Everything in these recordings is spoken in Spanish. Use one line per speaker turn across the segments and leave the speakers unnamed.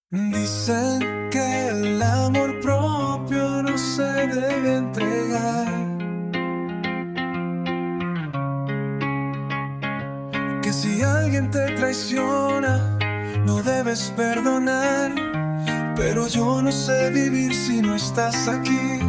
Dicen que el amor propio no se debe entregar, que si alguien te traiciona no debes perdonar, pero yo no sé vivir si no estás aquí.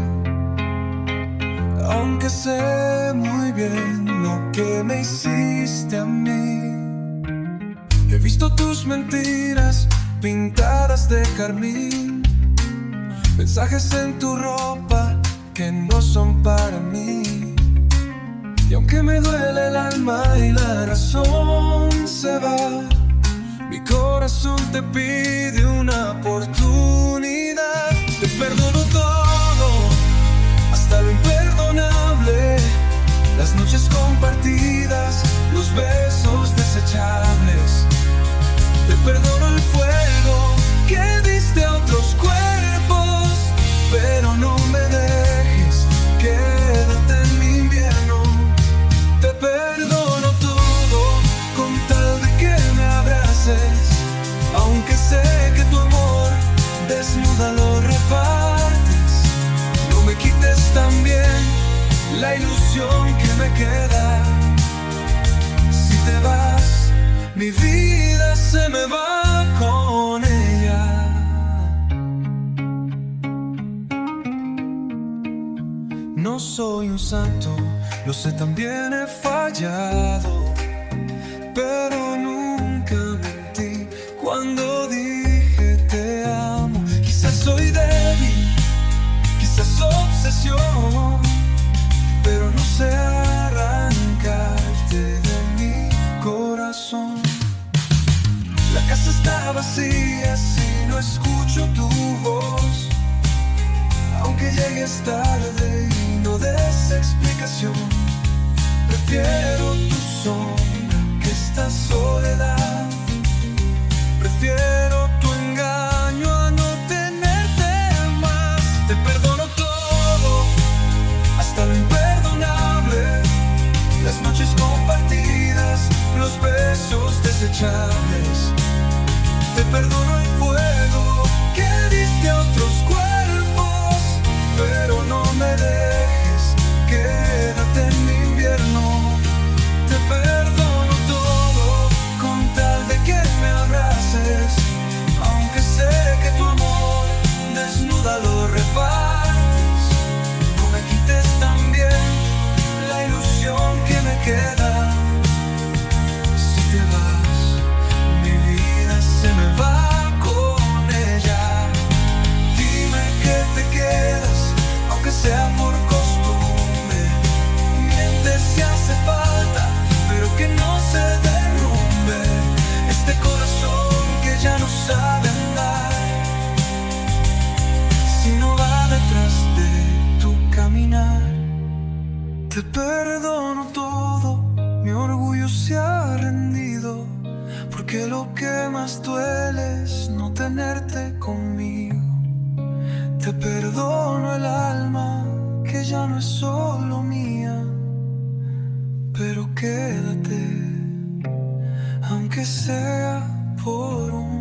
Aunque sé muy bien lo que me hiciste a mí. He visto tus mentiras pintadas de carmín, mensajes en tu ropa que no son para mí. Y aunque me duele el alma y la razón se va, mi corazón te pide una oportunidad. Te perdono todo, hasta lo imperdonable, las noches compartidas, los besos desechables. Te perdono el fuego que diste a otros cuerpos, pero no me dejes, quédate en mi invierno. Te perdono todo con tal de que me abraces, aunque sé que tu amor desnuda lo repartes. No me quites también la ilusión que me queda. Si te vas, mi vida se me va con ella. No soy un santo, lo sé, también he fallado, pero nunca mentí cuando dije te amo. Quizás soy débil, quizás obsesión, pero no sé arrancarte de mi corazón. La casa está vacía si no escucho tu voz, aunque llegues tarde y no des explicación. Prefiero tu sombra que esta soledad. Prefiero tu engaño a no tenerte más. Te perdono todo, hasta lo imperdonable, las noches compartidas, los besos desechables. Te perdono el fuego que diste a otros cuerpos, pero no me dejes, quédate en mi invierno. Te perdono todo con tal de que me abraces, aunque sé que tu amor desnuda lo repartes. No me quites también la ilusión que me queda. Si te vas, mi vida se me va con ella. Dime que te quedas, aunque sea por costumbre. Miente si hace falta, pero que no se derrumbe este corazón que ya no sabe andar, si no va detrás de tu caminar. Te perdono todo, mi orgullo se ha rendido, porque lo que más duele es no tenerte conmigo. Te perdono el alma que ya no es solo mía, pero quédate, aunque sea por un